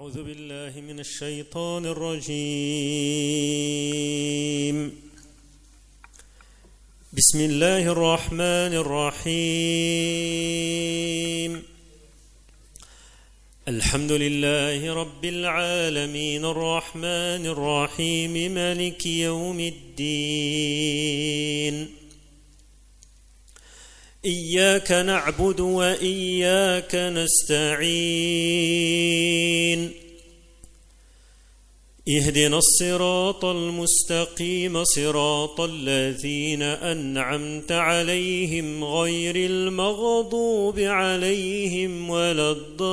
أعوذ بالله من الشيطان الرجيم. بسم الله الرحمن الرحيم. الحمد لله رب العالمين الرحمن الرحيم مالك يوم الدين. إياك نعبد وإياك نستعين. اهدنا الصراط المستقيم صراط الذين أنعمت عليهم غير المغضوب عليهم ولا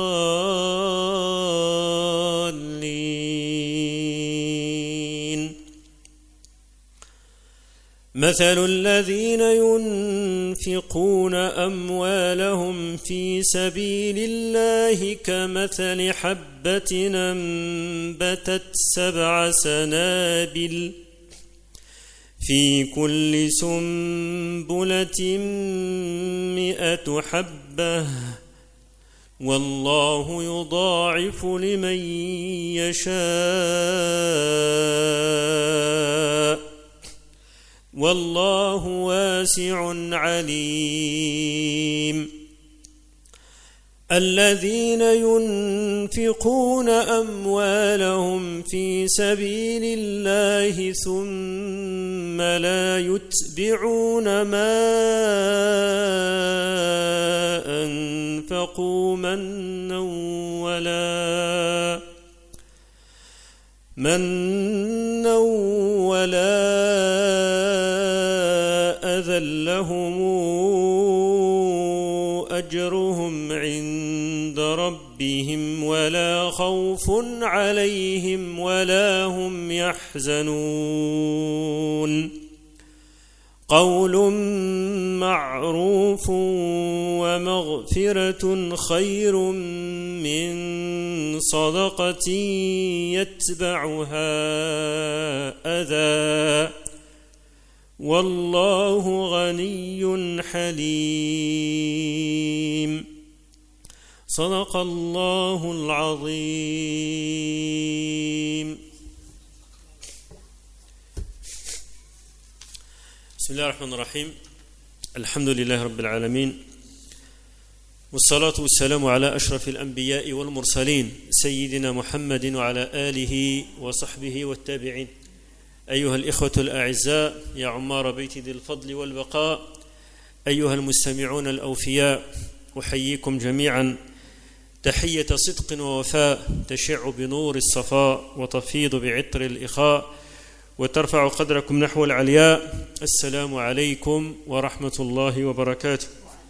الضالين. مثل الذين ينفقون أموالهم في سبيل الله كمثل حبة أنبتت 7 سنابل في كل سنبلة 100 حبة والله يضاعف لمن يشاء والله واسع عليم. الذين ينفقون أموالهم في سبيل الله ثم لا يتبعون ما أنفقوا منا ولا أذى لهم أجرهم عند ربهم ولا خوف عليهم ولا هم يحزنون. قول معروف ومغفرة خير من صدقة يتبعها أذى والله غني حليم. صدق الله العظيم. بسم الله الرحمن الرحيم. الحمد لله رب العالمين، والصلاة والسلام على أشرف الأنبياء والمرسلين سيدنا محمد وعلى آله وصحبه والتابعين. أيها الإخوة الأعزاء، يا عمار بيت ذي الفضل والبقاء، أيها المستمعون الأوفياء، أحييكم جميعا تحية صدق ووفاء تشع بنور الصفاء وتفيض بعطر الإخاء وترفع قدركم نحو العلياء. السلام عليكم ورحمة الله وبركاته.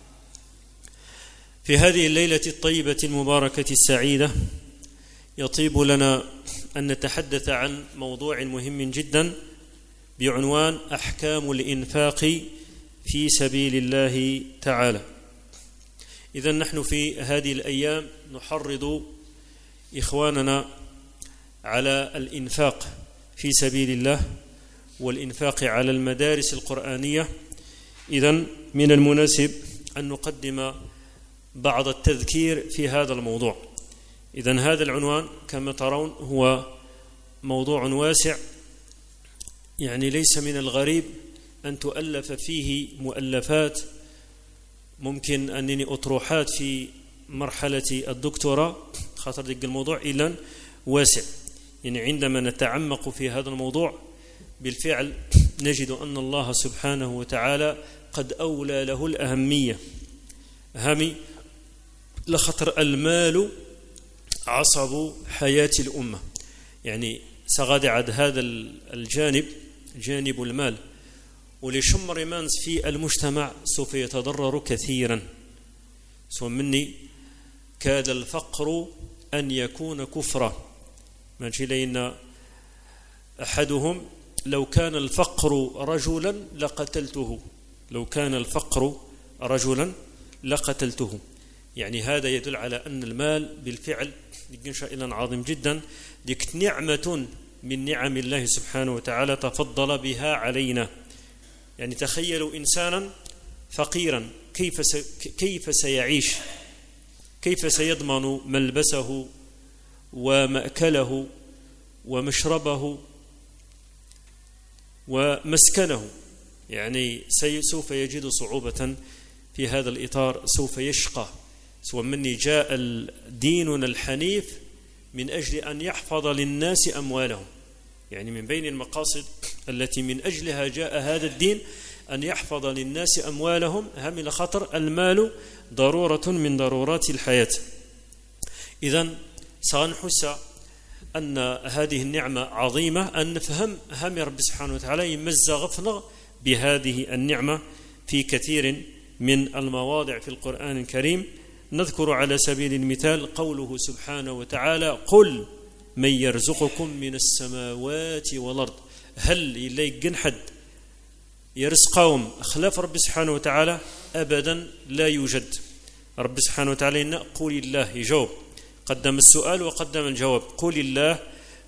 في هذه الليلة الطيبة المباركة السعيدة يطيب لنا أن نتحدث عن موضوع مهم جدا بعنوان أحكام الإنفاق في سبيل الله تعالى. إذن نحن في هذه الأيام نحرض إخواننا على الإنفاق في سبيل الله والإنفاق على المدارس القرآنية. إذن من المناسب أن نقدم بعض التذكير في هذا الموضوع. إذن هذا العنوان كما ترون هو موضوع واسع، يعني ليس من الغريب أن تؤلف فيه مؤلفات، ممكن أنني أطروحات في مرحلة الدكتوراه، خاطر دق الموضوع إذن واسع. يعني عندما نتعمق في هذا الموضوع بالفعل نجد أن الله سبحانه وتعالى قد أولى له الأهمية. هامي لخطر المال عصب حياة الأمة، يعني سغاد عد هذا الجانب، جانب المال، ولشمر مانس في المجتمع سوف يتضرر كثيرا. سوى مني كاد الفقر أن يكون كفرا. ماشي لأن أحدهم لو كان الفقر رجلا لقتلته، لو كان الفقر رجلا لقتلته. يعني هذا يدل على أن المال بالفعل شيء عظيم جدا، ديك نعمة من نعم الله سبحانه وتعالى تفضل بها علينا. يعني تخيلوا إنسانا فقيرا كيف سيعيش، كيف سيضمن ملبسه ومأكله ومشربه ومسكنه، يعني سوف يجد صعوبة في هذا الإطار، سوف يشقى. ومن جاء ديننا الحنيف من أجل أن يحفظ للناس أموالهم، يعني من بين المقاصد التي من أجلها جاء هذا الدين أن يحفظ للناس أموالهم. هم خطر المال ضرورة من ضرورات الحياة. إذن سنحس أن هذه النعمة عظيمة، أن نفهم هم رب سبحانه وتعالى يمزغفنا بهذه النعمة في كثير من المواضع في القرآن الكريم. نذكر على سبيل المثال قوله سبحانه وتعالى: قل من يرزقكم من السماوات والأرض. هل يليقن حد يرزقهم خلاف رب سبحانه وتعالى؟ أبدا لا يوجد. رب سبحانه وتعالى قل الله، يجاوب، قدم السؤال وقدم الجواب، قل الله.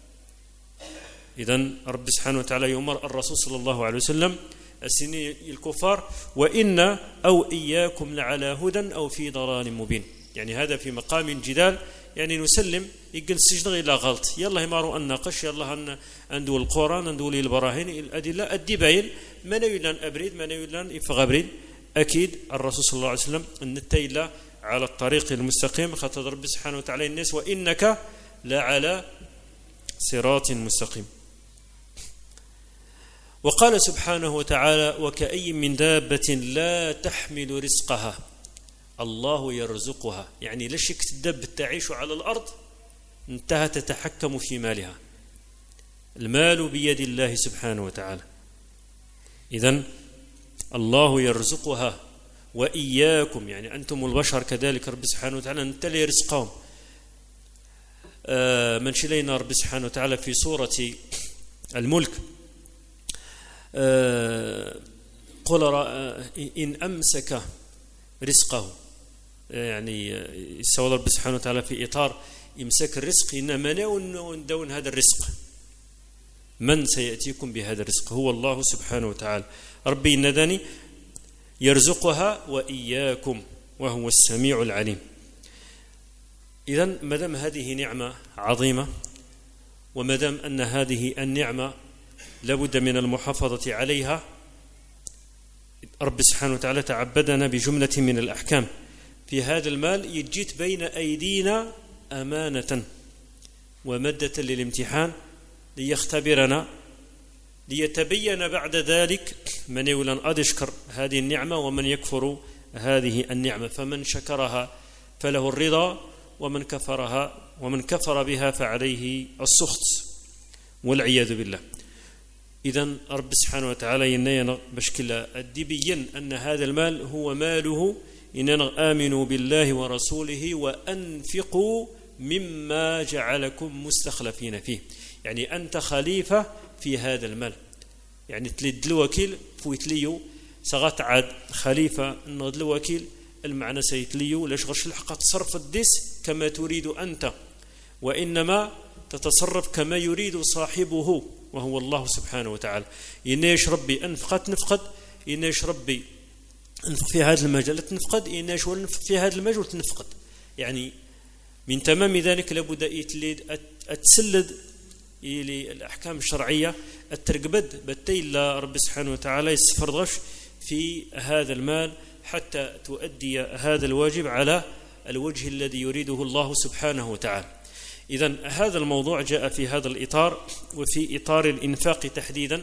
إذن رب سبحانه وتعالى يؤمر الرسول صلى الله عليه وسلم السنين الكفار: وإن أو إياكم لعلى هدى أو في ضلال مبين. يعني هذا في مقام جدال، يعني نسلم يقل السجن إلى غلط، يلا همارو الناقش، يلا ندو القرآن، ندو البراهين الأدلة الدباين، ما نيلان أبريد، ما نيلان إفغابريد. أكيد الرسول صلى الله عليه وسلم النتيلة على الطريق المستقيم، خاطر رب سبحانه وتعالى الناس: وإنك لعلى صراط مستقيم. وقال سبحانه وتعالى: وكأي من دابة لا تحمل رزقها الله يرزقها. يعني لا شك الدابة تعيش على الأرض انتهى تتحكم في مالها، المال بيد الله سبحانه وتعالى. إذن الله يرزقها وإياكم، يعني أنتم البشر كذلك رب سبحانه وتعالى نتلي رزقهم. من شلينا رب سبحانه وتعالى في سورة الملك: قل إن أمسك رزقه، يعني سوى رب سبحانه وتعالى في إطار إمساك الرزق، إنما ندون هذا الرزق، من سيأتيكم بهذا الرزق؟ هو الله سبحانه وتعالى. ربي ندني يرزقها وإياكم وهو السميع العليم. إذن مدام هذه نعمة عظيمة، ومدام أن هذه النعمة لابد من المحافظة عليها، رب سبحانه وتعالى تعبدنا بجملة من الأحكام في هذا المال. يجيت بين أيدينا أمانة ومدة للامتحان ليختبرنا، ليتبين بعد ذلك من يولن أدشكر هذه النعمة ومن يكفر هذه النعمة. فمن شكرها فله الرضا، ومن كفر بها فعليه السخط والعياذ بالله. إذن رب سبحانه وتعالى ينينا بشكل الدبيين أن هذا المال هو ماله، إننا آمنوا بالله ورسوله وأنفقوا مما جعلكم مستخلفين فيه. يعني أنت خليفة في هذا المال، يعني تلد الوكيل فويتليو سغات عاد خليفة النغد الوكيل، المعنى سيتليو لاش غرش الحق تصرف الدس كما تريد أنت، وإنما تتصرف كما يريد صاحبه وهو الله سبحانه وتعالى. إناش ربي أنفقت نفقد، إناش ربي أنفق في هذا المجال تنفقد، إناش ونفق في هذا المجال تنفقد. يعني من تمام ذلك لابد أتسلد إلى الأحكام الشرعية، الترقبد بتيلا رب سبحانه وتعالى يسفرغش في هذا المال حتى تؤدي هذا الواجب على الوجه الذي يريده الله سبحانه وتعالى. إذن هذا الموضوع جاء في هذا الإطار، وفي إطار الإنفاق تحديدا.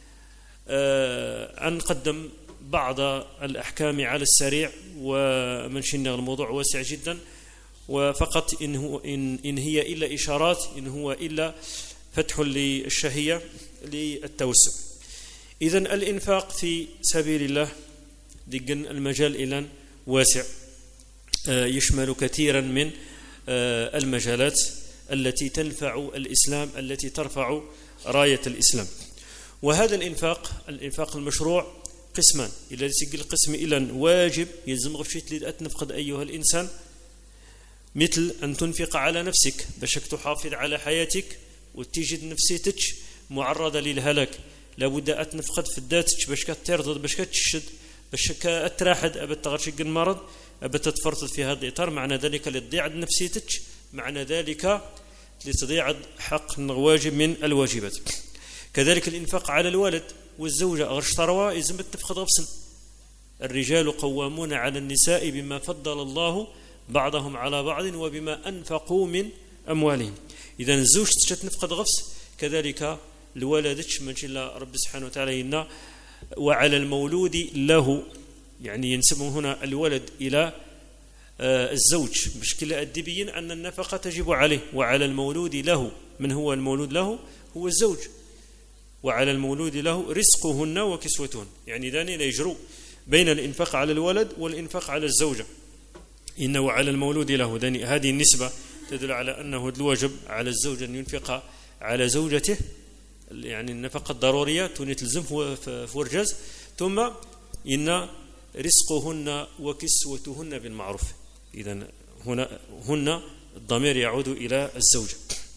أنقدم بعض الأحكام على السريع، ومنشنا الموضوع واسع جدا، وفقط إن هي إلا إشارات، إن هو إلا فتح للشهية للتوسع. إذن الإنفاق في سبيل الله دقن المجال إلى واسع، يشمل كثيرا من المجالات التي تنفع الإسلام، التي ترفع راية الإسلام. وهذا الإنفاق المشروع قسمان، إلى سجل قسم إلى واجب يلزم غفشت لأتنفقد أيها الإنسان، مثل أن تنفق على نفسك بشك تحافظ على حياتك وتجد نفسيتك معرضة للهلاك، لابد أتنفقد في الذاتك بشك ترضى، بشك تشد، بشك أتراحد، أبد تغرشك المرض، أبد تتفرط في هذا الإطار. معنى ذلك للضيعة نفسيتك، معنى ذلك لتضيع حق واجب من الواجبات. كذلك الإنفاق على الولد والزوجة غرش تروى إذن بتفقد غفصن. الرجال قوامون على النساء بما فضل الله بعضهم على بعض وبما أنفقوا من أموالهم. إذن الزوج تنفقد غفص، كذلك الولد من الله رب سبحانه وتعالى إن وعلى المولود له، يعني ينسب هنا الولد إلى الزوج بشكل أدبي أن النفقة تجب عليه. وعلى المولود له، من هو المولود له؟ هو الزوج. وعلى المولود له رزقهن وكسوتهن، يعني داني لا يجروا بين الإنفاق على الولد والإنفاق على الزوجة. إنه على المولود له، داني هذه النسبة تدل على أنه الواجب على الزوج أن ينفق على زوجته، يعني النفقة الضرورية تلزم فرجاز. ثم إن رزقهن وكسوتهن بالمعروف. إذن هن الضمير يعود إلى الزوجة.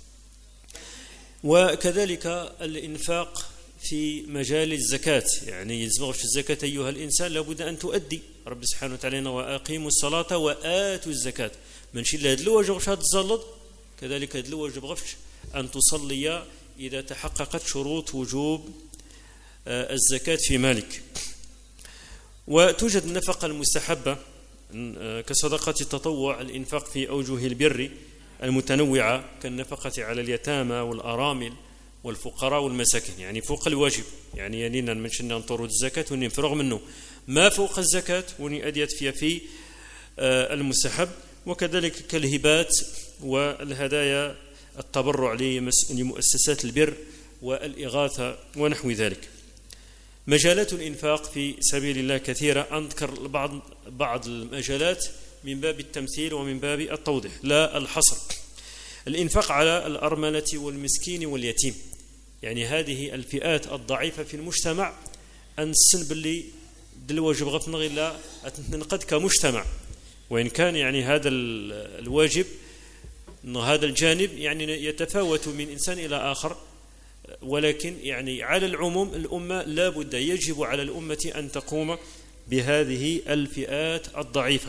وكذلك الإنفاق في مجال الزكاة، يعني يلزمك في الزكاة أيها الإنسان لابد أن تؤدي. رب سبحانه وتعالى وأقيموا الصلاة وآتوا الزكاة. من شيء لا يدلو وجه هذا الزلط، كذلك يدلو وجه بغفش أن تصلي إذا تحققت شروط وجوب الزكاة في مالك. وتوجد النفقة المستحبة كصدقة التطوع، الإنفاق في أوجه البر المتنوعة كالنفقة على اليتامى والأرامل والفقراء والمساكين، يعني فوق الواجب، يعني يلينا منشنا نطرد الزكاة ونفرغ منه ما فوق الزكاة ونأديت فيها في المستحب. وكذلك كالهبات والهدايا التبرع لمؤسسات البر والإغاثة ونحو ذلك. مجالات الإنفاق في سبيل الله كثيرة، أذكر بعض المجالات من باب التمثيل ومن باب التوضيح لا الحصر. الإنفاق على الأرملة والمسكين واليتيم، يعني هذه الفئات الضعيفة في المجتمع أنسن باللي دلواجب غفنا غير ننقد كمجتمع، وإن كان يعني هذا الواجب هذا الجانب يعني يتفاوت من إنسان إلى آخر، ولكن يعني على العموم الأمة لا بد يجب على الأمة أن تقوم بهذه الفئات الضعيفة.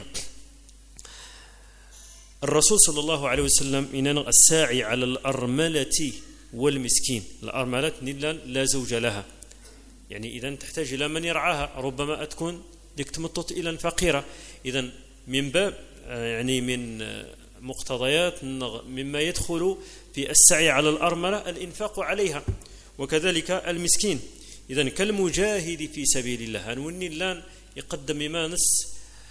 الرسول صلى الله عليه وسلم إن الساعي على الأرملة والمسكين، الأرملة لا زوج لها، يعني إذن تحتاج إلى من يرعاها، ربما تكون ديك تمطط إلى فقيرة. إذن من باب يعني من مقتضيات مما يدخل في السعي على الأرملة الإنفاق عليها، وكذلك المسكين. إذن كالمجاهد في سبيل الله، هنوني الآن يقدم مانس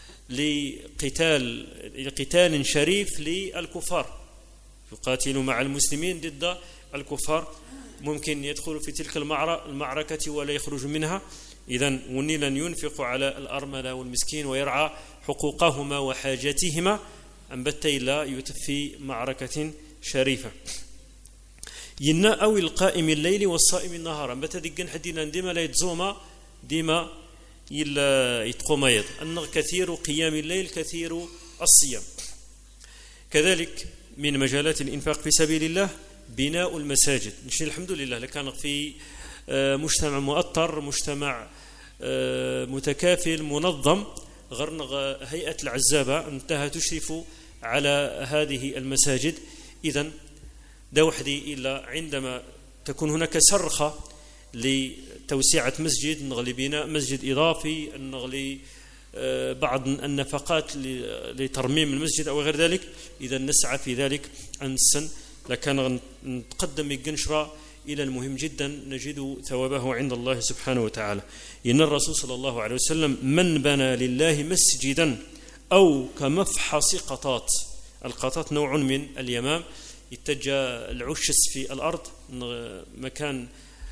لقتال شريف للكفار، يقاتل مع المسلمين ضد الكفار، ممكن يدخل في تلك المعركة ولا يخرج منها. إذن وني لن ينفق على الأرملة والمسكين ويرعى حقوقهما وحاجاتهما أنبت إلا يتفي معركة شريفة. ينا أو القائم الليل والصائم النهار أنبت دقن حدينا ديما لا يتزوما ديما إلا يتقوم يد أن كثير قيام الليل كثير الصيام. كذلك من مجالات الإنفاق في سبيل الله بناء المساجد. نشي الحمد لله لكان في مجتمع مؤطر، مجتمع متكافل منظم، غرنغ هيئة العزابة انتهى تشرف على هذه المساجد. إذن دوحدي إلا عندما تكون هناك سرخة لتوسعة مسجد، نغلي بناء مسجد إضافي، نغلي بعض النفقات لترميم المسجد أو غير ذلك، إذا نسعى في ذلك أنسن لكان نتقدم الجنشرة إلى المهم جدا نجد ثوابه عند الله سبحانه وتعالى. إن الرسول صلى الله عليه وسلم من بنى لله مسجدا أو كمفحص قطات، القطات نوع من اليمام يتجى العشس في الأرض، مكان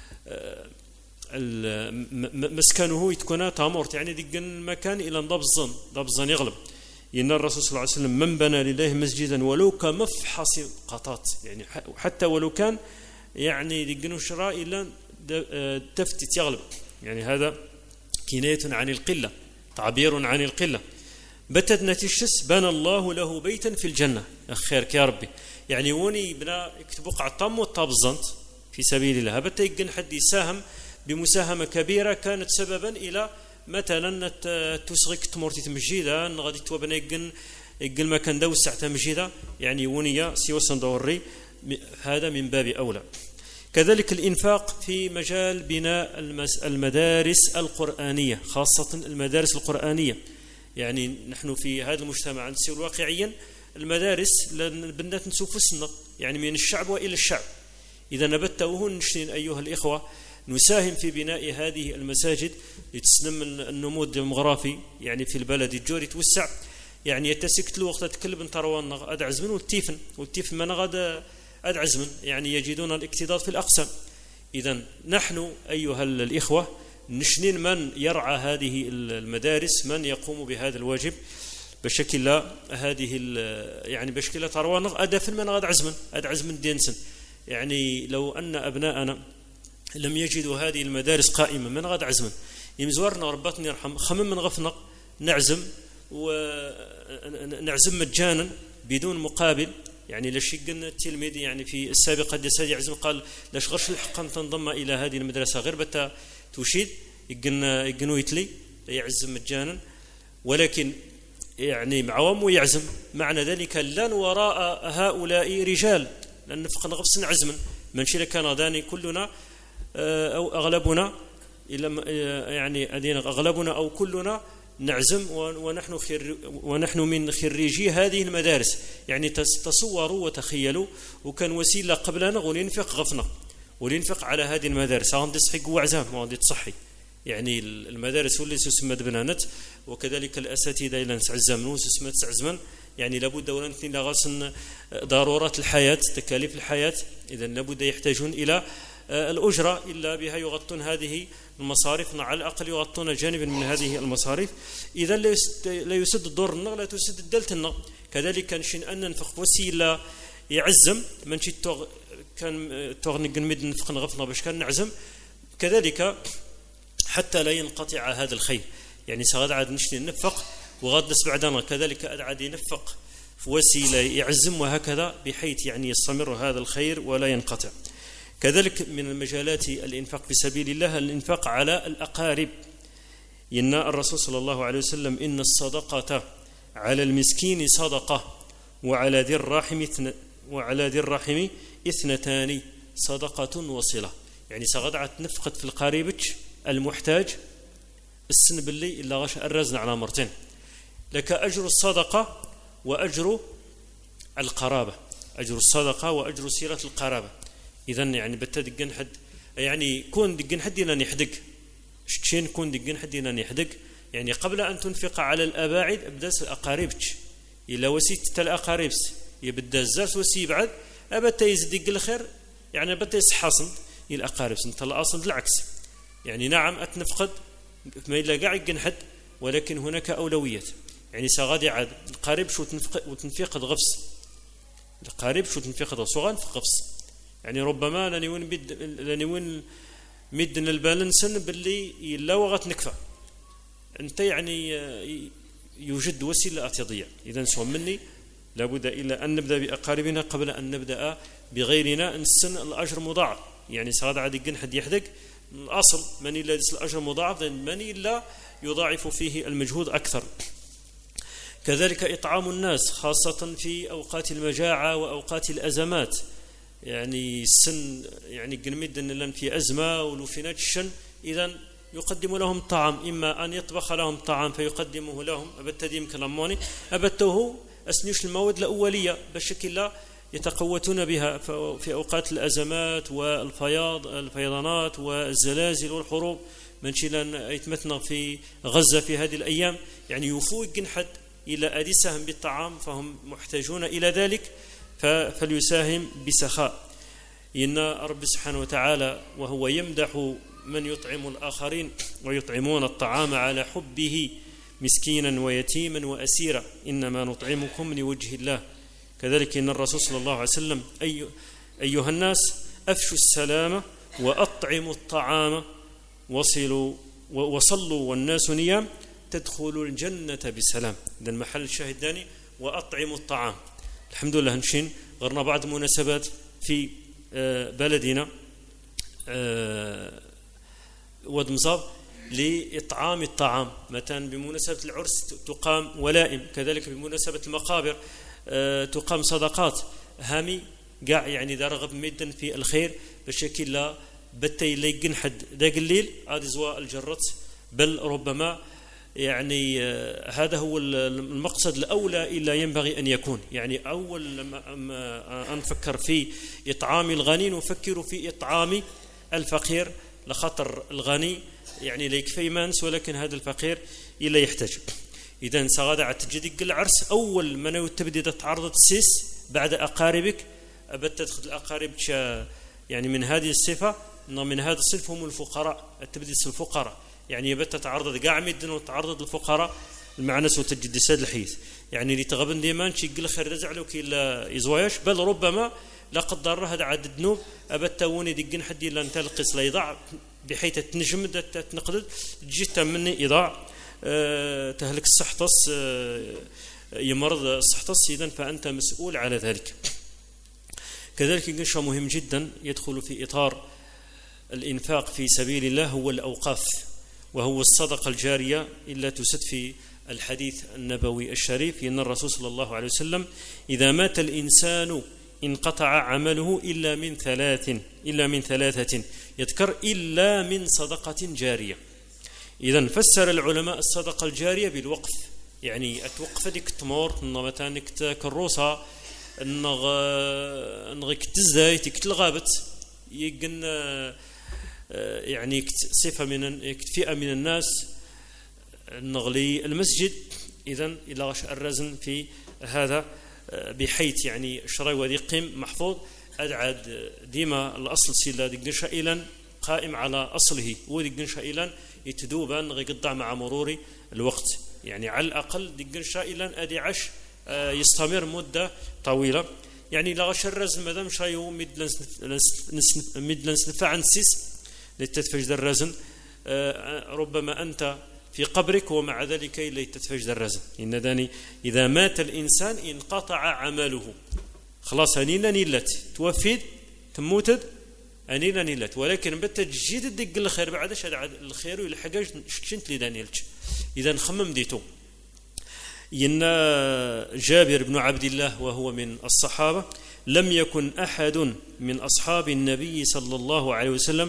مسكنه يتكون تامورت، يعني دق مكان إلى ضبزن يغلب. إن الرسول صلى الله عليه وسلم من بنى لله مسجدا ولو كمفحص قطات، يعني حتى ولو كان يعني دقنوا شراء إلا تفتت يغلب، يعني هذا كناية عن القلة، تعبير عن القلة. بتت نتيشس بنى الله له بيتا في الجنة، خيرك يا ربي، يعني وني بنا يكتبوا قعطام وطابزنت في سبيل الله، بتا يقن حد يساهم بمساهمة كبيرة كانت سببا إلى مثلا تسغك تمورتي تمجيدة غادي توبنا يقن ما كان داو الساعة تمجيدة، يعني ونيا سيوا صندوري هذا من باب أولى. كذلك الإنفاق في مجال بناء المدارس القرآنية، خاصة المدارس القرآنية. يعني نحن في هذا المجتمع نسير واقعيا المدارس البنات نشوفوا سنة يعني من الشعب وإلى الشعب. إذا نبتوه نشين أيها الإخوة نساهم في بناء هذه المساجد لتسلم النمو الديمغرافي يعني في البلد الجوري توسع. يعني يتسكت له وقت تكلب انتروان أدعزمن والتيفن من غدا أدعزمن يعني يجدون الاكتضاد في الأقسام. إذا نحن أيها الإخوة نشنين من يرعى هذه المدارس، من يقوم بهذا الواجب بشكل هذه يعني بشكل تروان أدفن من غدا أدعزمن دينسن. يعني لو أن أبناءنا لم يجدوا هذه المدارس قائمة من غدا عزمن يمزورنا ربطني يرحم خمم من غفنا نعزم ونعزم مجانا بدون مقابل. يعني ليش قلنا التلميذ يعني في السابق قد يعزم قال لاش غرش الحق أن تنضم إلى هذه المدرسة غير بتا تشيد يقنوا يتلي يعزم مجانا، ولكن يعني عوام ويعزم معنى ذلك لن وراء هؤلاء رجال لأن فقنا غفصنا عزما من شيء كان داني كلنا أو أغلبنا يعني أدينا أغلبنا أو كلنا نعزم ونحن من خريجي هذه المدارس. يعني تصوروا وتخيلوا وكان وسيلة قبلنا ولينفق غفنا ولينفق على هذه المدارس عندي صحي قوة عزام ما عندي تصحي. يعني المدارس واللي سمت بنانت وكذلك الأساتذة إلى نسعزمن سمت سعزمن. يعني لابد أولا اثنين لغاصن ضرورات الحياة تكاليف الحياة. إذا لابد يحتاجون إلى الأجرة إلا بها يغطون هذه المصاريف على الأقل يغطون جانبا من هذه المصاريف. إذا لا يسد الدور لا تسد الدلتنا. كذلك نشين أن ننفق وسيلة يعزم من شي كان تغني قنمد نفق نغفنا باش كان نعزم كذلك حتى لا ينقطع هذا الخير. يعني سغاد عاد نشتي ننفق وغاد نسبعدنا كذلك عاد ينفق في وسيلة يعزم وهكذا بحيث يعني يستمر هذا الخير ولا ينقطع. كذلك من المجالات الإنفاق في سبيل الله الإنفاق على الأقارب. إن الرسول صلى الله عليه وسلم إن الصدقة على المسكين صدقة وعلى ذي الرحم اثنتان صدقة وصلة. يعني سغدعت نفقت في القريبك المحتاج السن باللي إلا غش الرزن على مرتين لك أجر الصدقة وأجر القرابة. أجر الصدقة وأجر سيرة القرابة. إذن يعني بتدقن حد يعني كون دقن حد إلا يحدق شين كون دقن حد إلا يحدق. يعني قبل أن تنفق على الأباعد أبدأ أقاربك إلا وسيت الأقاربس يبدأ الزرس وسي بعد أبدا يزدق الخير يعني أبدا يسحصن الأقاربس انت الأصل بالعكس. يعني نعم أتنفقد ما إلا قاعد جنحد ولكن هناك أولويات. يعني سغادي عاد القارب شو تنفق غفص القارب شو تنفق غصوغان في غفص. يعني ربما لنوين مدن البالنسن باللي إلا وغت نكفى أنت يعني يوجد وسيلة تضيع. إذا سوى مني لابد إلا أن نبدأ بأقاربنا قبل أن نبدأ بغيرنا السن الأجر مضاعف. يعني سغاد عاد جنحد يحدق الأصل من إلا الأجر مضاعف من إلا يضاعف فيه المجهود أكثر. كذلك إطعام الناس خاصة في أوقات المجاعة وأوقات الأزمات. يعني السن يعني قنمد أن في أزمة ولو في نجشن إذن يقدم لهم طعام إما أن يطبخ لهم طعام فيقدمه لهم أبتديم كلاموني أبتوه أسنيش المواد الأولية بشكل لا يتقوتون بها في أوقات الأزمات والفيضانات والزلازل والحروب من شلان يتمتنا في غزة في هذه الأيام. يعني يفوق جنحد إلى أدسهم بالطعام فهم محتاجون إلى ذلك فليساهم بسخاء. إن رب سبحانه وتعالى وهو يمدح من يطعم الآخرين ويطعمون الطعام على حبه مسكينا ويتيما وأسيرا إنما نطعمكم لوجه الله. كذلك إن الرسول صلى الله عليه وسلم أيها الناس أفشوا السلام وأطعموا الطعام وصلوا والناس نيام تدخلوا الجنة بسلام. إذا المحل الشاهد داني وأطعموا الطعام. الحمد لله هنشين غرنا بعض مناسبات في بلدنا واد مصاب لإطعام الطعام. مثلا بمناسبة العرس تقام ولائم كذلك بمناسبة المقابر تقام صدقات هامي قاع يعني دا رغب ميدا في الخير بشكل لا بتي ليقن حد ذاك الليل هذه زواء الجرت، بل ربما يعني هذا هو المقصد الأولى إلا ينبغي أن يكون. يعني أول لما نفكر في إطعام الغني نفكر في إطعام الفقير، لخطر الغني يعني ليكفي مانس ولكن هذا الفقير إلا يحتاج. إذا سغادة تجدك العرس أول ما تبدأ تعرض السيس بعد أقاربك أبت تدخل أقاربك يعني من هذه الصفة، من هذا الصنف هم الفقراء، التبديس الفقراء يعني يبت تعرض قاع مدن وتعرض الفقراء المعنى سو تجد ساد الحيث يعني اللي تغبن ديمان شي يقل خير رزعلو كي لا يزوايش، بل ربما لا قدر الله هذا عدد ذنوب أبت توني دقن حد لا نتلقص لا يضاع بحيث تنجم تنقدد جيت مني إضاع تهلك الصحتص يمرض الصحتص، إذن فأنت مسؤول على ذلك. كذلك قشة مهم جدا يدخل في إطار الإنفاق في سبيل الله هو الأوقاف، وهو الصدقة الجارية إلا تسد في الحديث النبوي الشريف أن الرسول صلى الله عليه وسلم إذا مات الإنسان انقطع عمله إلا من ثلاثة يذكر إلا من صدقة جارية. إذن فسر العلماء الصدقة الجارية بالوقف، يعني أتوقف ديك تمور مثلا كروسة نغيك تزاي تكت الغابت يجن يعني صفة من فئة من الناس نغلي المسجد. إذن إلى غش الرزن في هذا بحيث يعني شري وذي قيم محفوظ أدعد ديما الأصل سيلا ديك شائلا قائم على أصله وديك شائلا يتدوبا غيقضع مع مرور الوقت، يعني على الأقل ديك شائلا أدي عش يستمر مدة طويلة. يعني لا غش الرزن مدام شايو مدلنس نفع نسيس لتتفجد الرزن ربما أنت في قبرك ومع ذلك لتتفجد الرزن. إن داني إذا مات الإنسان انقطع عمله خلاص أنيلا نيلت توفيد تموتد أنيلا نيلت، ولكن بتجيد الدق الخير بعد شد الخير والحاجة شنت لي دانيلت. إذا خمم ديتو إن جابر بن عبد الله وهو من الصحابة لم يكن أحد من أصحاب النبي صلى الله عليه وسلم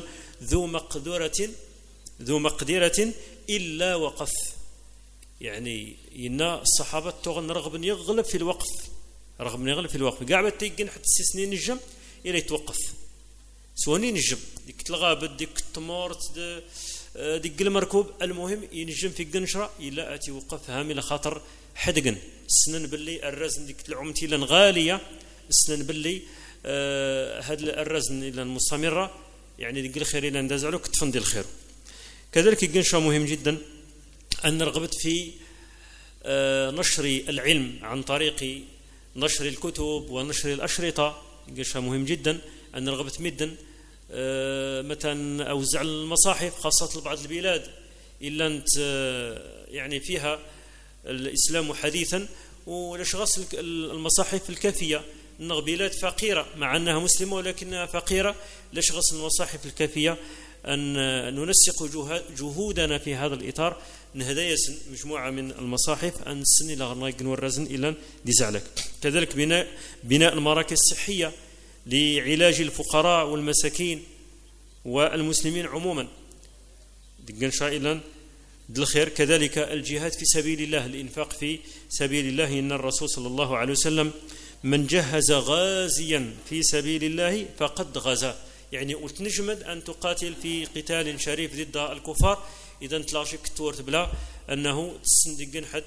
ذو مقدرة إلا وقف. يعني إن الصحابة تغن رغب يغلب في الوقف، قاعد تيجن حتى 6 سنين نجم إلى يتوقف سواني نجم ديك تلغاب ديك التمور ديك المركوب المهم ينجم في القنشرة إلا أتي وقف هامل خاطر حدقن السنن باللي الرزن ديك العمتي لن غالية السنن باللي هاد الرزن لن مستمرة يعني ديك الخير لن دازعلو كتفندي الخير. كذلك القنشرة مهم جدا أن رغبت في نشر العلم عن طريق نشر الكتب ونشر الأشرطة. القنشرة مهم جدا أن رغبت مدا مثلا أوزع المصاحف خاصة لبعض البلاد إلا أنت يعني فيها الإسلام حديثا ولشغص المصاحف الكافية أن بلاد فقيرة مع أنها مسلمة ولكنها فقيرة لشغص المصاحف الكافية أن ننسق جهودنا في هذا الإطار نهدايا مجموعة من المصاحف أن السن إلى غرنايقن والرزن إلى ديزعلك. كذلك بناء المراكز الصحية لعلاج الفقراء والمساكين والمسلمين عموما دقن شائلا الخير. كذلك الجهاد في سبيل الله، الإنفاق في سبيل الله. إن الرسول صلى الله عليه وسلم من جهز غازيا في سبيل الله فقد غزا، يعني وتنجمد أن تقاتل في قتال شريف ضد الكفار إذا تلاشك تورت بلا أنه تسندقن حد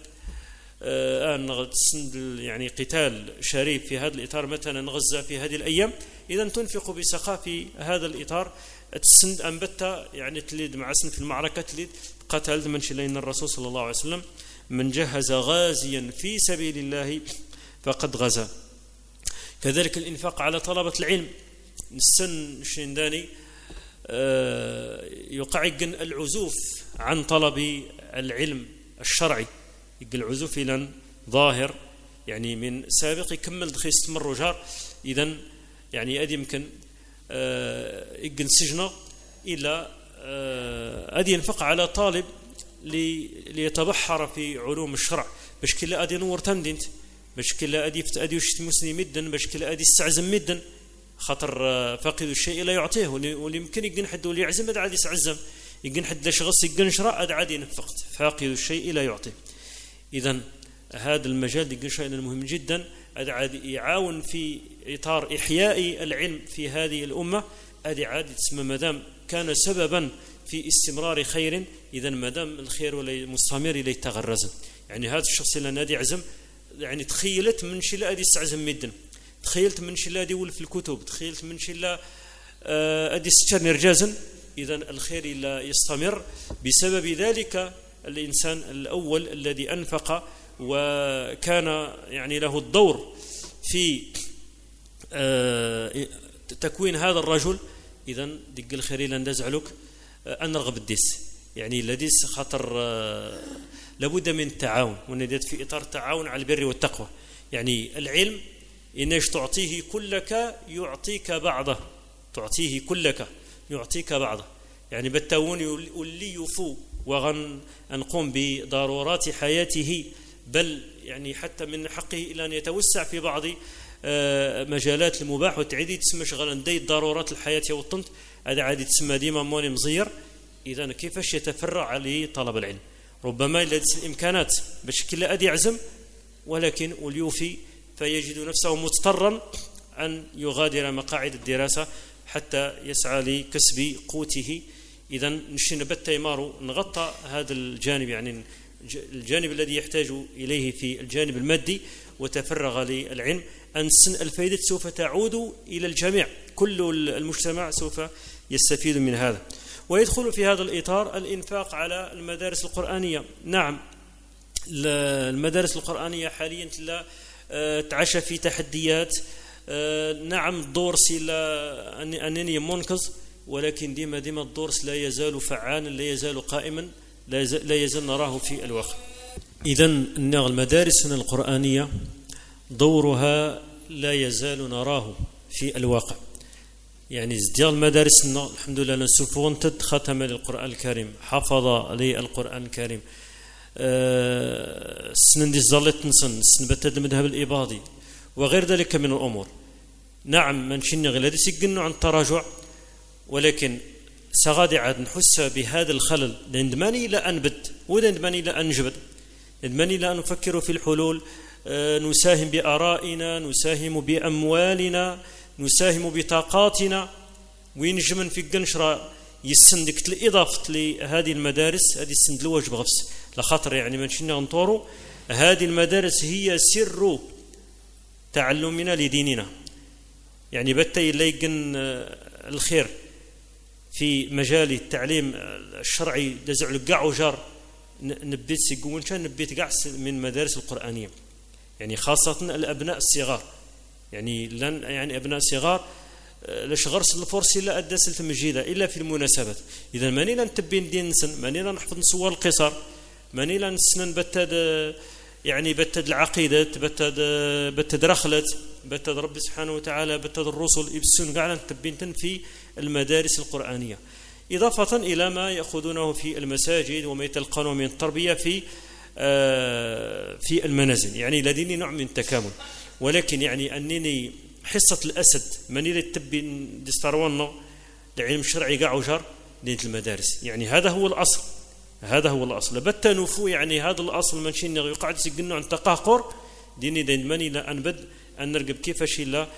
يعني قتال شريف في هذا الإطار مثلا غزة في هذه الأيام إذا تنفق بسخاء في هذا الإطار تسند أنبتا يعني تليد مع سن في المعركة تليد قتل من شلين الرسول صلى الله عليه وسلم من جهز غازيا في سبيل الله فقد غزا. كذلك الإنفاق على طلبة العلم نسن شنداني يقعقن العزوف عن طلب العلم الشرعي، يقل العزوف إلى ظاهر يعني من سابق يكمل دخيست مر وجار إذن يعني أدي يمكن يقل سجنه إلى أدي ينفق على طالب ليتبحر في علوم الشرع باش كلا أدي نور تندنت باش كلا أدي أدي وشت مسلم مدن باش كلا أدي استعزم مدن خاطر فاقد الشيء لا يعطيه، واللي يمكن يقن حد واللي يعزم هذا عاد يسعزم، يقن حد لاش غص يقن شراء هذا عاد ينفقت، فاقد الشيء لا يعطيه. إذن هذا المجال يقن شيء مهم جدا، هذا عاد يعاون في إطار إحياء العلم في هذه الأمة، هذه عاد تسمى مدام كان سببا في استمرار خير، إذا مدام الخير ولا مستمر إليه تغرز. يعني هذا الشخص اللي نادي عزم، يعني تخيلت من شي لا أدي استعزم مدن، تخيلت من شي لا أدي ولف الكتب، تخيلت من شي لا أدي استشار نرجازا، إذا الخير إلا يستمر بسبب ذلك الإنسان الأول الذي أنفق وكان يعني له الدور في تكوين هذا الرجل. إذا دق الخير إلا ندزعلك أن نرغب الديس، يعني الذيس خاطر لابد من التعاون، ونديت في إطار التعاون على البر والتقوى. يعني العلم إنش تعطيه كلك يعطيك بعضه، تعطيه كلك يعطيك بعضه. يعني بالتاون واللي يفو وغن نقوم بضرورات حياته، بل يعني حتى من حقه إلى أن يتوسع في بعض مجالات المباح والتعدي، تسمى شغلا دي ضرورات الحياة والطنط، هذا عادي تسمى ديما موني مزير. إذا كيفاش يتفرع عليه طلب العلم؟ ربما لديه الإمكانات باش كلا أدي يعزم، ولكن وليوفي فيجد نفسه مضطرا أن يغادر مقاعد الدراسة حتى يسعى لكسب قوته. إذا نشين بالتيمار نغطى هذا الجانب، يعني الجانب الذي يحتاج إليه في الجانب المادي، وتفرغ للعلم. أن الفائدة سوف تعود إلى الجميع، كل المجتمع سوف يستفيد من هذا. ويدخل في هذا الإطار الإنفاق على المدارس القرآنية. نعم، المدارس القرآنية حاليا لا تعيش في تحديات. نعم الدورس إلا أنني منقذ، ولكن ديما الدورس لا يزال فعالا، لا يزال قائما، لا يزال نراه في الواقع. إذا المدارس القرآنية دورها لا يزال نراه في الواقع. يعني ديال المدارس الحمد لله نسوفون ختم للقرآن الكريم، حفظ للقرآن الكريم، السنن دي زالت نسن السن بتد المذهب الإباضي وغير ذلك من الأمور. نعم منشن غير سيقنوا عن التراجع، ولكن سغادي عاد نحس بهذا الخلل، ندماني لا أنبت وندماني لا أنجبد، ندماني لا نفكر في الحلول، نساهم بآرائنا، نساهم بأموالنا، نساهم بطاقاتنا، وينجمن في القنشرة يسندك الإضافة لهذه المدارس، هذه السند الواجب غفس لخاطر يعني منشنا نطورو هذه المدارس هي سر تعلمنا لديننا. يعني بتي ليقن الخير في مجال التعليم الشرعي دزع لقاع وجار نبيت سيقون كان نبيت قاع من المدارس القرآنية، يعني خاصة الأبناء الصغار. يعني لن يعني أبناء صغار لاش غرس الفرصة لا أدى سلت مجيدة إلا في المناسبات. إذا ماني لا نتبين دين نسن، ماني لا نحفظ نصور القصر، ماني لا نسنن بتد يعني بتد العقيدة، بتد رخلت، بتد رب سبحانه وتعالى، بتد الرسل يبسون قاعدة نتبين في المدارس القرآنية، إضافة إلى ما يأخذونه في المساجد وما يتلقونه من التربية في المنازل. يعني لديني نوع من التكامل، ولكن يعني أنني حصة الأسد ماني للتبين دسترونا لعلم الشرعي قاع وجر دينة المدارس. يعني هذا هو الأصل، هذا هو الأصل. بتا نفو يعني هذا الأصل من شيء يقعد يسجنوا عن تقهقر ديني دين ماني لا أنبد أن نرقب كيفاش لا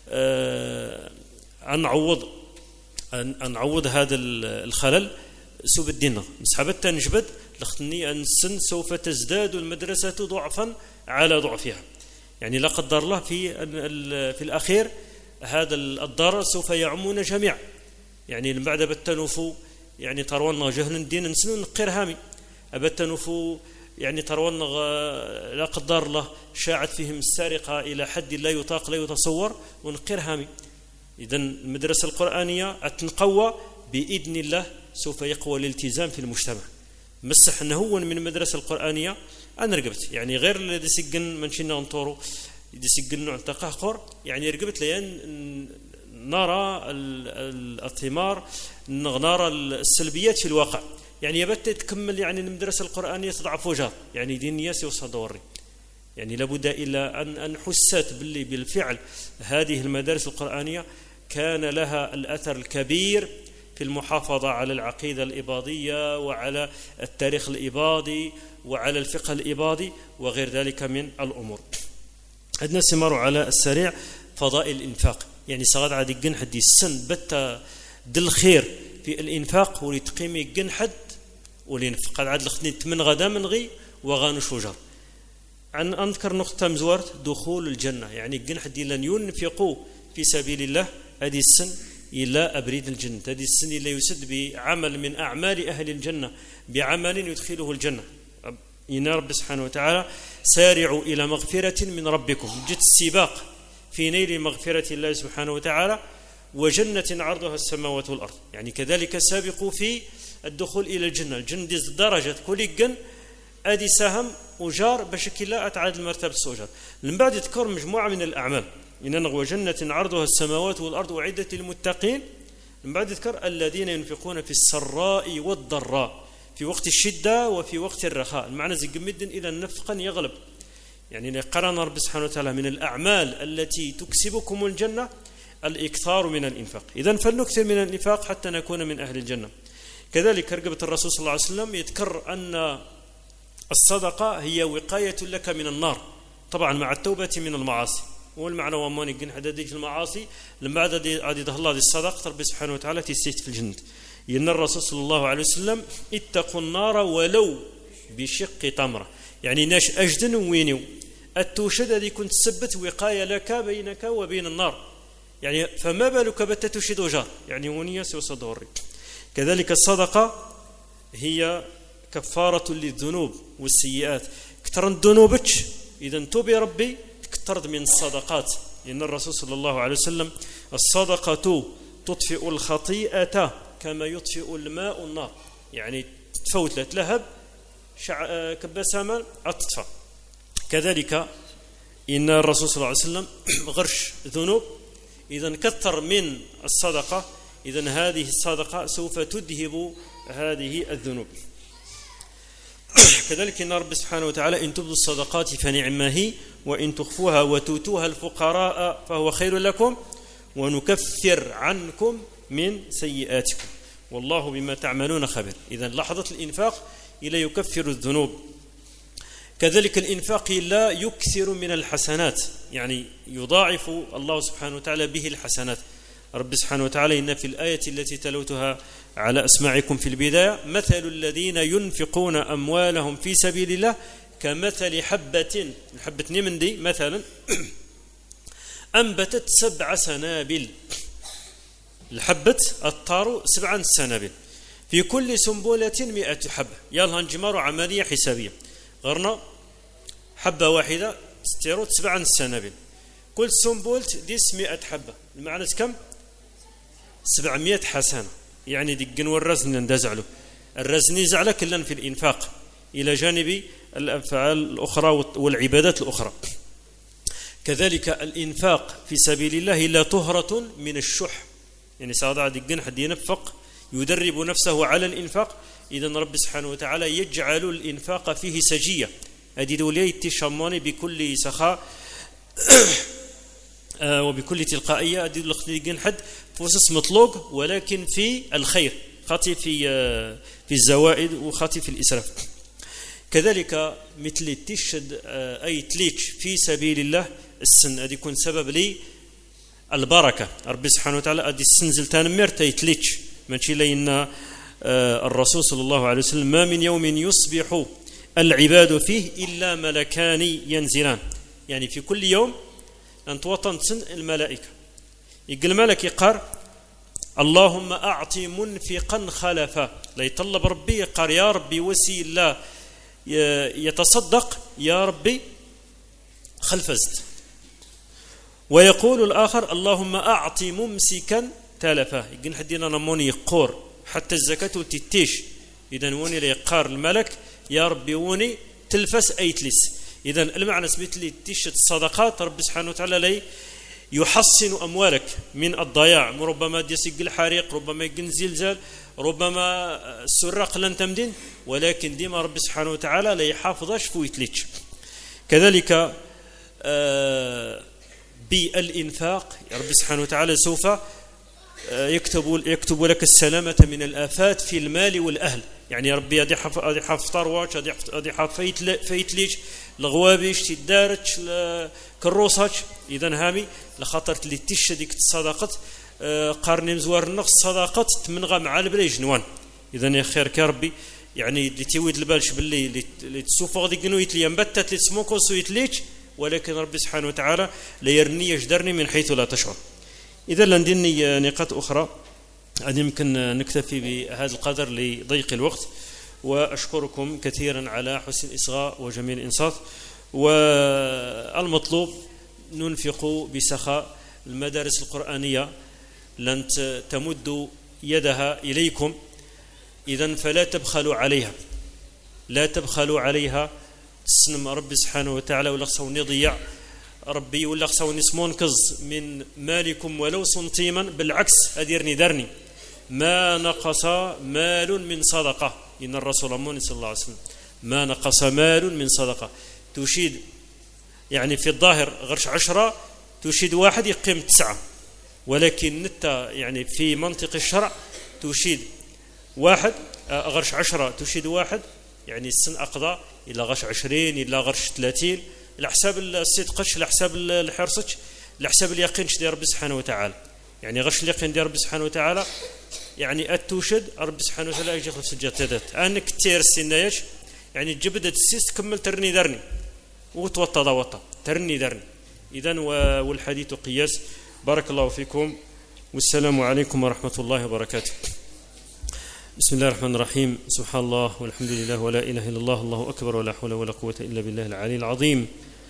أن نعوض هذا الخلل سوب الدين مسحبتها نجبد لختني أن سن سوف تزداد المدرسة ضعفا على ضعفها. يعني لا قدر الله في الأخير هذا الضرر سوف يعمون جميعا. يعني بعد بتنوفو يعني ترون جهل الدين نسنو نقير هامي أبتنوفو يعني ترون لا قدر الله شاعت فيهم السارقة إلى حد لا يطاق لا يتصور ونقير هامي. إذن المدرسة القرآنية أتنقوى بإذن الله سوف يقوى الالتزام في المجتمع. مسح أنه هو من المدرسة القرآنية أنا رقبت يعني غير الذي سجن من شنا نطورو إذا سجنوا عن تقهقر يعني رقبت لأن نرى الثمار نرى السلبيات في الواقع. يعني يبت تكمل يعني المدرسة القرآنية تضعف وجهها يعني دين ياسي وصدوري. يعني لابد إلا أن حسات بالفعل هذه المدارس القرآنية كان لها الأثر الكبير في المحافظة على العقيدة الإباضية وعلى التاريخ الإباضي وعلى الفقه الإباضي وغير ذلك من الأمور. عندنا سمر على السريع فضائل الإنفاق، يعني صغاد عادي جنحد السن بتا دل خير في الإنفاق ولتقيمي جنحد ولينفق عاد الخدني من غدا من غي وغانو شجر. عن أذكر نقطة مزورت دخول الجنة، يعني جنحد لن ينفقوا في سبيل الله هذه السن إلى أبريد الجنة، هذه السن إلا يسد بعمل من أعمال أهل الجنة بعمل يدخله الجنة. إن رب سبحانه وتعالى سارعوا إلى مغفرة من ربكم، جد السباق في نيل مغفرة الله سبحانه وتعالى وجنة عرضها السماوات والأرض، يعني كذلك سابقوا في الدخول إلى الجنة. الجنة دي درجة كل جن أدي سهم وجار بشكل لا أتعاد المرتبة السوجار. من بعد يذكر مجموعة من الأعمال إننا وجنة عرضها السماوات والأرض وعدة للمتقين. من بعد يذكر الذين ينفقون في السراء والضراء، في وقت الشدة وفي وقت الرخاء. المعنى زي جمد إلى النفقا يغلب، يعني قرن رب سبحانه وتعالى من الأعمال التي تكسبكم الجنة الإكثار من الإنفاق. إذن فلنكثر من الإنفاق حتى نكون من أهل الجنة. كذلك رقبة الرسول صلى الله عليه وسلم يذكر أن الصدقة هي وقاية لك من النار، طبعا مع التوبة من المعاصي. والمعنى وماني جن حدديك المعاصي لما عاد الله دي الصدقة رب سبحانه وتعالى تسيت في الجنة. إن الرسول صلى الله عليه وسلم اتقوا النار ولو بشق تمرة، يعني ناش أجدن وينيو التوشد الذي كنت تثبت وقاية لك بينك وبين النار، يعني فما بالك بتتوشد وجار، يعني ونيا سيصدوري. كذلك الصدقة هي كفارة للذنوب والسيئات. كتر الذنوبك إذا توب يا ربي كترت من الصدقات. إن الرسول صلى الله عليه وسلم الصدقة تطفئ الخطيئة كما يطفئ الماء النار، يعني تفوت لتلهب كبسامة أتطفى. كذلك إن الرسول صلى الله عليه وسلم غرش ذنوب، إذا كثر من الصدقة، إذا هذه الصدقة سوف تذهب هذه الذنوب. كذلك إن رب سبحانه وتعالى إن تبدوا الصدقات فنعما هي وإن تخفوها وتؤتوها الفقراء فهو خير لكم ونكفر عنكم من سيئاتكم والله بما تعملون خبير. إذا لحظة الإنفاق إلى يكفر الذنوب. كذلك الإنفاق لا يكثر من الحسنات، يعني يضاعف الله سبحانه وتعالى به الحسنات. رب سبحانه وتعالى إن في الآية التي تلوتها على أسماعكم في البداية مثل الذين ينفقون أموالهم في سبيل الله كمثل حبة من دي مثلا أنبتت 7 سنابل. الحبة الطار 7 سنابل في كل سنبلة 100 حبة. يلا نجمر عملية حسابية، غرنا حبة واحدة ستيروت 7 سنابل، كل سنبلت ديس 100 حبة، المعنى كم؟ 700 حسنة. يعني دقن والرزن ندزعله، الرزن يزعله كلا في الإنفاق إلى جانب الأفعال الأخرى والعبادات الأخرى. كذلك الإنفاق في سبيل الله لا طهرة من الشح، يعني ساضع دقن حد ينفق يدرب نفسه على الإنفاق. إذن رب سبحانه وتعالى يجعل الإنفاق فيه سجية، هذه دولية تشماني بكل سخاء وبكل تلقائية. هذه دقن حد فوسس مطلوق ولكن في الخير، خاطي في الزوائد وخاطي في الإسراف. كذلك مثل تشد أي تليش في سبيل الله السن هذا يكون سبب لي البركة. رب سبحانه وتعالى أدي السن زلتان مرت يتليش ماشي لأن الرسول صلى الله عليه وسلم ما من يوم يصبح العباد فيه إلا ملكان ينزلان، يعني في كل يوم أن توطن سن الملائكة. يقول الملك يقار اللهم أعطي منفقا خلفا، لا يطلب ربي يقار يا ربي وسي الله يتصدق يا ربي خلفزت. ويقول الآخر اللهم أعطي ممسكا تلفا، يقول حدينا نموني يقور حتى الزكاة تتيش، إذن وني ليقار الملك يا ربي وني تلفس أي تلس. إذن المعنى سبيت لي تيشت الصدقات رب سبحانه وتعالى لي يحصن أموالك من الضياع، ربما يسيق الحريق، ربما يقن زلزال، ربما السراق لن تمدين، ولكن ديما رب سبحانه وتعالى لا يحافظش فويتليش. كذلك بالإنفاق رب سبحانه وتعالى سوف يكتب لك السلامة من الآفات في المال والأهل. يعني ربي هادي حفطر واش هادي فايتليش الغوابيش تدارتش كروساتش. إذا هامي لخاطر اللي تيش ديك الصداقة قارني مزوار النفس صداقة تمنغى مع البلاي جنوان. إذا يا خير كربي يعني اللي تيويد البالش باللي اللي تسوفغ ديك نويت لي مبتت اللي تسموكو سويت ليش، ولكن ربي سبحانه وتعالى لا يرني يجدرني من حيث لا تشعر. إذا لنديني نقاط أخرى أن يمكن نكتفي بهذا القدر لضيق الوقت، وأشكركم كثيرا على حسن الإصغاء وجميل الإنصات. والمطلوب ننفق بسخاء. المدارس القرآنية لن تمد يدها إليكم، إذن فلا تبخلوا عليها، لا تبخلوا عليها. تسنم ربي سبحانه وتعالى ولا خصوني ضيع ربي ولا خصوني سمونكز من مالكم ولو سنتيما، بالعكس أديرني درني ما نقص مال من صدقة. إن الرسول صلى الله عليه وسلم ما نقص مال من صدقة. تشيد يعني في الظاهر غرش 10 تشيد 1 يقيم 9، ولكن نتا يعني في منطق الشرع تشيد 1 غرش 10 تشيد 1 يعني السن أقضى إلا غرش 20 إلا غرش 30 لحساب الصدقش لحساب الحرصش لحساب اليقينش ديال ربي سبحانه وتعالى. يعني غش اليقين ديال ربي سبحانه وتعالى يعني أتوشد ربي سبحانه وتعالى يجي خلف سجادات أنك تير السنايش يعني جبدت السيس تكمل ترني درني وتوطى ضوطة ترني درني. إذن والحديث قياس. بارك الله فيكم والسلام عليكم ورحمة الله وبركاته. بسم الله الرحمن الرحيم. سبحان الله والحمد لله ولا إله إلا الله، الله أكبر ولا حول ولا قوة إلا بالله العلي العظيم.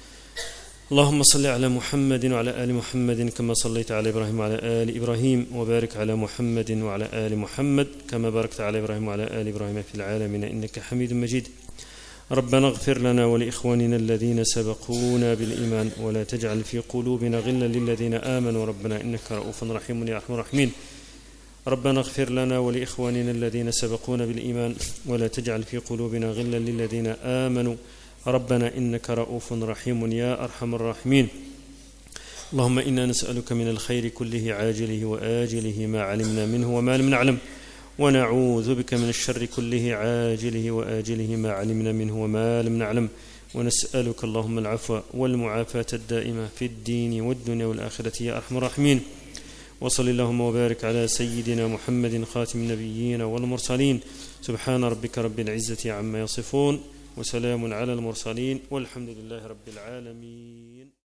اللهم صل على محمد وعلى آل محمد كما صليت على إبراهيم وعلى آل إبراهيم، وبارك على محمد وعلى آل محمد كما باركت على إبراهيم وعلى آل إبراهيم في العالمين إنك حميد مجيد. ربنا اغفر لنا ولإخواننا الذين سبقونا بالإيمان ولا تجعل في قلوبنا غلا للذين آمنوا ربنا إنك رؤوف رحيم يا أرحم الراحمين. ربنا اغفر لنا ولإخواننا الذين سبقونا بالإيمان ولا تجعل في قلوبنا غلا للذين آمنوا ربنا إنك رؤوف رحيم يا أرحم الراحمين. اللهم إنا نسألك من الخير كله عاجله وآجله ما علمنا منه وما لم نعلم، ونعوذ بك من الشر كله عاجله وآجله ما علمنا منه وما لم نعلم، ونسألك اللهم العفو والمعافاة الدائمة في الدين والدنيا والآخرة يا أرحم الراحمين. وصل اللهم وبارك على سيدنا محمد خاتم النبيين والمرسلين. سبحان ربك رب العزة عما يصفون وسلام على المرسلين والحمد لله رب العالمين.